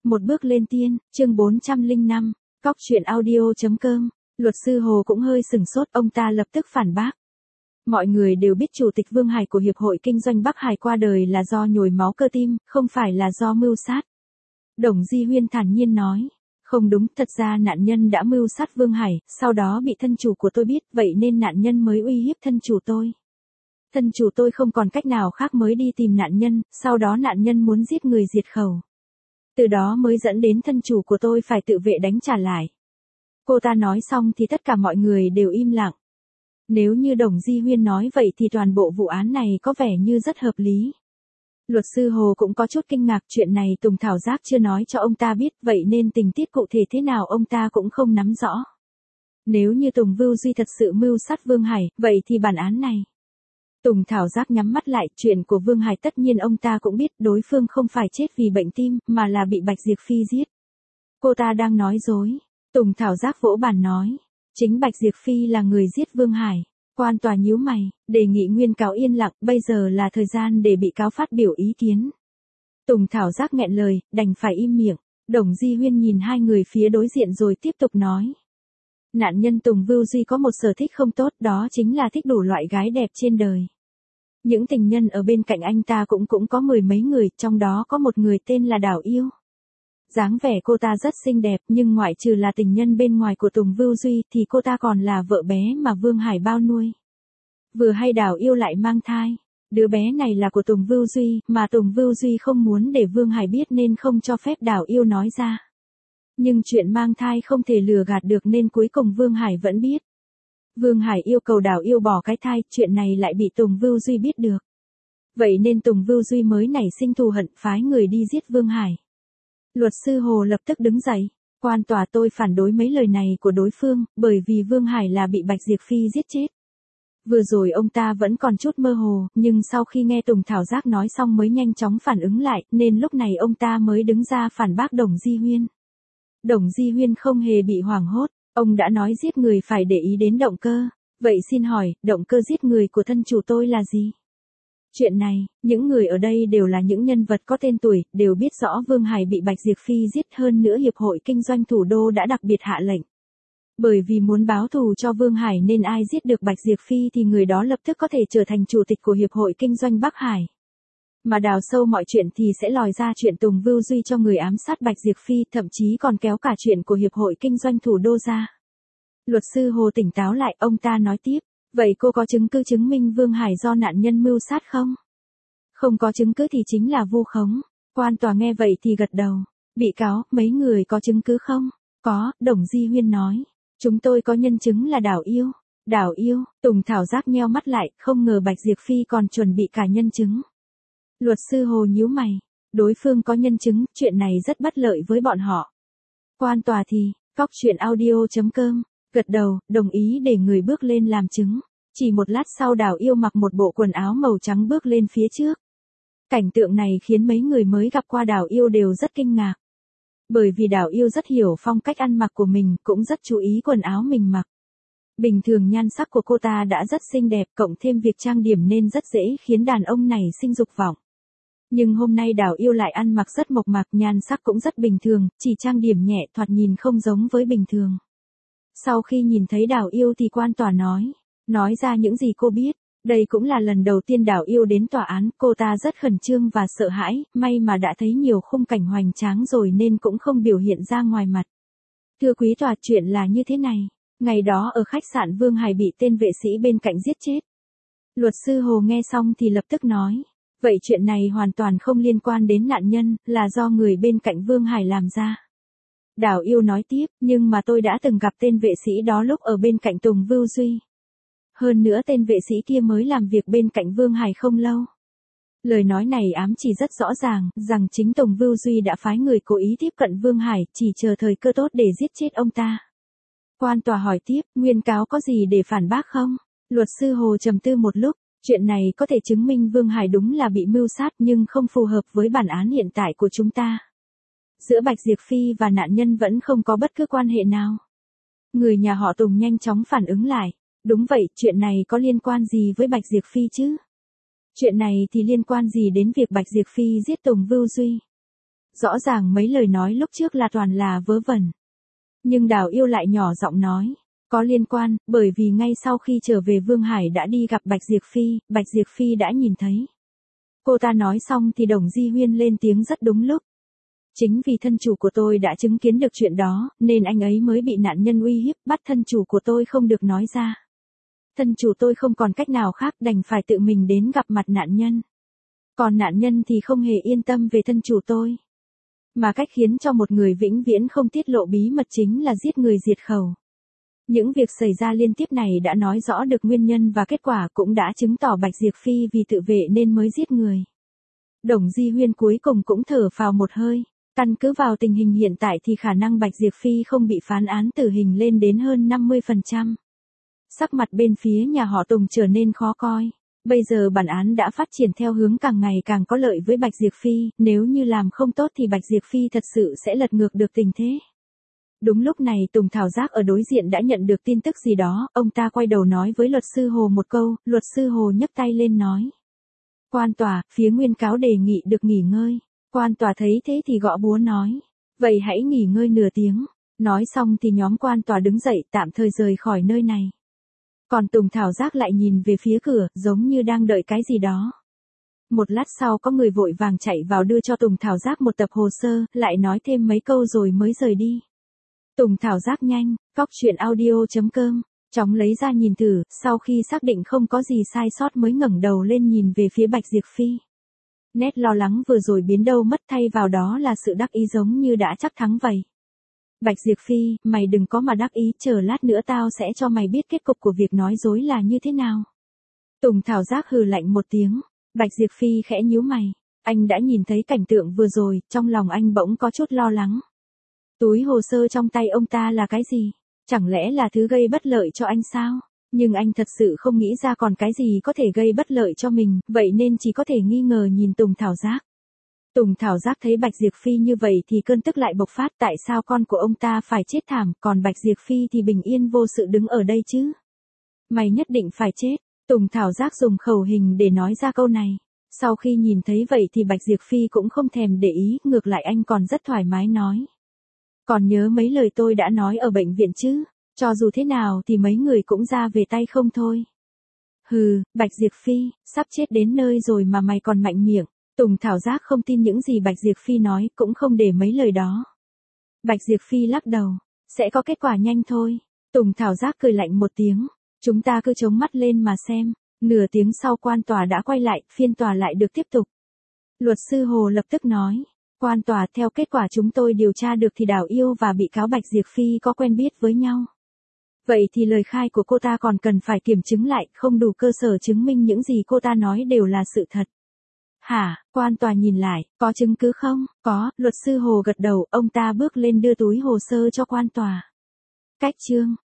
Một bước lên tiên, chương 405, cóc truyện audio.com. Luật sư Hồ cũng hơi sửng sốt, ông ta lập tức phản bác. Mọi người đều biết Chủ tịch Vương Hải của Hiệp hội Kinh doanh Bắc Hải qua đời là do nhồi máu cơ tim, không phải là do mưu sát. Đồng Di Huyên thản nhiên nói. Không đúng, thật ra nạn nhân đã mưu sát Vương Hải, sau đó bị thân chủ của tôi biết, vậy nên nạn nhân mới uy hiếp thân chủ tôi. Thân chủ tôi không còn cách nào khác mới đi tìm nạn nhân, sau đó nạn nhân muốn giết người diệt khẩu. Từ đó mới dẫn đến thân chủ của tôi phải tự vệ đánh trả lại. Cô ta nói xong thì tất cả mọi người đều im lặng. Nếu như Đồng Di Huyên nói vậy thì toàn bộ vụ án này có vẻ như rất hợp lý. Luật sư Hồ cũng có chút kinh ngạc, chuyện này Tùng Thảo Giác chưa nói cho ông ta biết, vậy nên tình tiết cụ thể thế nào ông ta cũng không nắm rõ. Nếu như Tùng Vưu Duy thật sự mưu sát Vương Hải, vậy thì bản án này. Tùng Thảo Giác nhắm mắt lại, chuyện của Vương Hải tất nhiên ông ta cũng biết, đối phương không phải chết vì bệnh tim, mà là bị Bạch Diệp Phi giết. Cô ta đang nói dối. Tùng Thảo Giác vỗ bàn nói. Chính Bạch Diệp Phi là người giết Vương Hải. Quan tòa nhíu mày, đề nghị nguyên cáo yên lặng, bây giờ là thời gian để bị cáo phát biểu ý kiến. Tùng Thảo Giác nghẹn lời, đành phải im miệng. Đồng Di Huyên nhìn hai người phía đối diện rồi tiếp tục nói. Nạn nhân Tùng Vưu Duy có một sở thích không tốt, đó chính là thích đủ loại gái đẹp trên đời. Những tình nhân ở bên cạnh anh ta cũng có mười mấy người, trong đó có một người tên là Đào Yêu. Dáng vẻ cô ta rất xinh đẹp, nhưng ngoại trừ là tình nhân bên ngoài của Tùng Vưu Duy thì cô ta còn là vợ bé mà Vương Hải bao nuôi. Vừa hay Đào Yêu lại mang thai. Đứa bé này là của Tùng Vưu Duy, mà Tùng Vưu Duy không muốn để Vương Hải biết nên không cho phép Đào Yêu nói ra. Nhưng chuyện mang thai không thể lừa gạt được nên cuối cùng Vương Hải vẫn biết. Vương Hải yêu cầu Đào Yêu bỏ cái thai, chuyện này lại bị Tùng Vưu Duy biết được. Vậy nên Tùng Vưu Duy mới nảy sinh thù hận, phái người đi giết Vương Hải. Luật sư Hồ lập tức đứng dậy. Quan tòa, tôi phản đối mấy lời này của đối phương, bởi vì Vương Hải là bị Bạch Diệp Phi giết chết. Vừa rồi ông ta vẫn còn chút mơ hồ, nhưng sau khi nghe Tùng Thảo Giác nói xong mới nhanh chóng phản ứng lại, nên lúc này ông ta mới đứng ra phản bác Đồng Di Huyên. Đồng Di Huyên không hề bị hoảng hốt, ông đã nói giết người phải để ý đến động cơ. Vậy xin hỏi, động cơ giết người của thân chủ tôi là gì? Chuyện này, những người ở đây đều là những nhân vật có tên tuổi, đều biết rõ Vương Hải bị Bạch Diệp Phi giết, hơn nữa Hiệp hội Kinh doanh Thủ đô đã đặc biệt hạ lệnh. Bởi vì muốn báo thù cho Vương Hải nên ai giết được Bạch Diệp Phi thì người đó lập tức có thể trở thành chủ tịch của Hiệp hội Kinh doanh Bắc Hải. Mà đào sâu mọi chuyện thì sẽ lòi ra chuyện Tùng Vưu Duy cho người ám sát Bạch Diệp Phi, thậm chí còn kéo cả chuyện của Hiệp hội Kinh doanh Thủ đô ra. Luật sư Hồ tỉnh táo lại, ông ta nói tiếp. Vậy cô có chứng cứ chứng minh Vương Hải do nạn nhân mưu sát không? Không có chứng cứ thì chính là vu khống. Quan tòa nghe vậy thì gật đầu. Bị cáo, mấy người có chứng cứ không? Có, Đồng Di Huyên nói. Chúng tôi có nhân chứng là Đào Yêu. Đào Yêu, Tùng Thảo Giác nheo mắt lại, không ngờ Bạch Diệp Phi còn chuẩn bị cả nhân chứng. Luật sư Hồ nhíu mày. Đối phương có nhân chứng, chuyện này rất bất lợi với bọn họ. Quan tòa thì, cóc truyện audio.com. Gật đầu, đồng ý để người bước lên làm chứng. Chỉ một lát sau Đào Yêu mặc một bộ quần áo màu trắng bước lên phía trước. Cảnh tượng này khiến mấy người mới gặp qua Đào Yêu đều rất kinh ngạc. Bởi vì Đào Yêu rất hiểu phong cách ăn mặc của mình, cũng rất chú ý quần áo mình mặc. Bình thường nhan sắc của cô ta đã rất xinh đẹp, cộng thêm việc trang điểm nên rất dễ khiến đàn ông này sinh dục vọng. Nhưng hôm nay Đào Yêu lại ăn mặc rất mộc mạc, nhan sắc cũng rất bình thường, chỉ trang điểm nhẹ, thoạt nhìn không giống với bình thường. Sau khi nhìn thấy Đào Yêu thì quan tòa nói ra những gì cô biết. Đây cũng là lần đầu tiên Đào Yêu đến tòa án, cô ta rất khẩn trương và sợ hãi, may mà đã thấy nhiều khung cảnh hoành tráng rồi nên cũng không biểu hiện ra ngoài mặt. Thưa quý tòa, chuyện là như thế này. Ngày đó ở khách sạn Vương Hải bị tên vệ sĩ bên cạnh giết chết. Luật sư Hồ nghe xong thì lập tức nói. Vậy chuyện này hoàn toàn không liên quan đến nạn nhân, là do người bên cạnh Vương Hải làm ra. Đào Yêu nói tiếp, nhưng mà tôi đã từng gặp tên vệ sĩ đó lúc ở bên cạnh Tùng Vưu Duy. Hơn nữa tên vệ sĩ kia mới làm việc bên cạnh Vương Hải không lâu. Lời nói này ám chỉ rất rõ ràng, rằng chính Tùng Vưu Duy đã phái người cố ý tiếp cận Vương Hải, chỉ chờ thời cơ tốt để giết chết ông ta. Quan tòa hỏi tiếp, nguyên cáo có gì để phản bác không? Luật sư Hồ trầm tư một lúc, chuyện này có thể chứng minh Vương Hải đúng là bị mưu sát nhưng không phù hợp với bản án hiện tại của chúng ta. Giữa Bạch Diệp Phi và nạn nhân vẫn không có bất cứ quan hệ nào. Người nhà họ Tùng nhanh chóng phản ứng lại. Đúng vậy, chuyện này có liên quan gì với Bạch Diệp Phi chứ? Chuyện này thì liên quan gì đến việc Bạch Diệp Phi giết Tùng Vưu Duy? Rõ ràng mấy lời nói lúc trước là toàn là vớ vẩn. Nhưng Đào Yêu lại nhỏ giọng nói, có liên quan, bởi vì ngay sau khi trở về Vương Hải đã đi gặp Bạch Diệp Phi đã nhìn thấy. Cô ta nói xong thì Đồng Di Huyên lên tiếng rất đúng lúc. Chính vì thân chủ của tôi đã chứng kiến được chuyện đó, nên anh ấy mới bị nạn nhân uy hiếp, bắt thân chủ của tôi không được nói ra. Thân chủ tôi không còn cách nào khác đành phải tự mình đến gặp mặt nạn nhân. Còn nạn nhân thì không hề yên tâm về thân chủ tôi. Mà cách khiến cho một người vĩnh viễn không tiết lộ bí mật chính là giết người diệt khẩu. Những việc xảy ra liên tiếp này đã nói rõ được nguyên nhân và kết quả cũng đã chứng tỏ Bạch Diệp Phi vì tự vệ nên mới giết người. Đồng Di Huyên cuối cùng cũng thở phào một hơi. Căn cứ vào tình hình hiện tại thì khả năng Bạch Diệp Phi không bị phán án tử hình lên đến hơn 50%. Sắc mặt bên phía nhà họ Tùng trở nên khó coi. Bây giờ bản án đã phát triển theo hướng càng ngày càng có lợi với Bạch Diệp Phi, nếu như làm không tốt thì Bạch Diệp Phi thật sự sẽ lật ngược được tình thế. Đúng lúc này Tùng Thảo Giác ở đối diện đã nhận được tin tức gì đó, ông ta quay đầu nói với luật sư Hồ một câu, luật sư Hồ nhấc tay lên nói. Quan tòa, phía nguyên cáo đề nghị được nghỉ ngơi. Quan tòa thấy thế thì gõ búa nói. Vậy hãy nghỉ ngơi nửa tiếng. Nói xong thì nhóm quan tòa đứng dậy tạm thời rời khỏi nơi này. Còn Tùng Thảo Giác lại nhìn về phía cửa, giống như đang đợi cái gì đó. Một lát sau có người vội vàng chạy vào đưa cho Tùng Thảo Giác một tập hồ sơ, lại nói thêm mấy câu rồi mới rời đi. Tùng Thảo Giác nhanh, coctruyện.audio.com, chóng lấy ra nhìn thử, sau khi xác định không có gì sai sót mới ngẩng đầu lên nhìn về phía Bạch Diệp Phi. Nét lo lắng vừa rồi biến đâu mất thay vào đó là sự đắc ý giống như đã chắc thắng vậy. Bạch Diệp Phi, mày đừng có mà đắc ý, chờ lát nữa tao sẽ cho mày biết kết cục của việc nói dối là như thế nào. Tùng Thảo Giác hừ lạnh một tiếng, Bạch Diệp Phi khẽ nhíu mày, anh đã nhìn thấy cảnh tượng vừa rồi, trong lòng anh bỗng có chút lo lắng. Túi hồ sơ trong tay ông ta là cái gì? Chẳng lẽ là thứ gây bất lợi cho anh sao? Nhưng anh thật sự không nghĩ ra còn cái gì có thể gây bất lợi cho mình, vậy nên chỉ có thể nghi ngờ nhìn Tùng Thảo Giác. Tùng Thảo Giác thấy Bạch Diệp Phi như vậy thì cơn tức lại bộc phát, tại sao con của ông ta phải chết thảm, còn Bạch Diệp Phi thì bình yên vô sự đứng ở đây chứ? Mày nhất định phải chết. Tùng Thảo Giác dùng khẩu hình để nói ra câu này. Sau khi nhìn thấy vậy thì Bạch Diệp Phi cũng không thèm để ý, ngược lại anh còn rất thoải mái nói. Còn nhớ mấy lời tôi đã nói ở bệnh viện chứ? Cho dù thế nào thì mấy người cũng ra về tay không thôi. Hừ, Bạch Diệp Phi, sắp chết đến nơi rồi mà mày còn mạnh miệng. Tùng Thảo Giác không tin những gì Bạch Diệp Phi nói, cũng không để mấy lời đó. Bạch Diệp Phi lắc đầu, sẽ có kết quả nhanh thôi. Tùng Thảo Giác cười lạnh một tiếng, chúng ta cứ chống mắt lên mà xem. Nửa tiếng sau quan tòa đã quay lại, phiên tòa lại được tiếp tục. Luật sư Hồ lập tức nói, quan tòa, theo kết quả chúng tôi điều tra được thì Đào Yêu và bị cáo Bạch Diệp Phi có quen biết với nhau. Vậy thì lời khai của cô ta còn cần phải kiểm chứng lại, không đủ cơ sở chứng minh những gì cô ta nói đều là sự thật. Hả, quan tòa nhìn lại, có chứng cứ không? Có, luật sư Hồ gật đầu, ông ta bước lên đưa túi hồ sơ cho quan tòa. Cách chương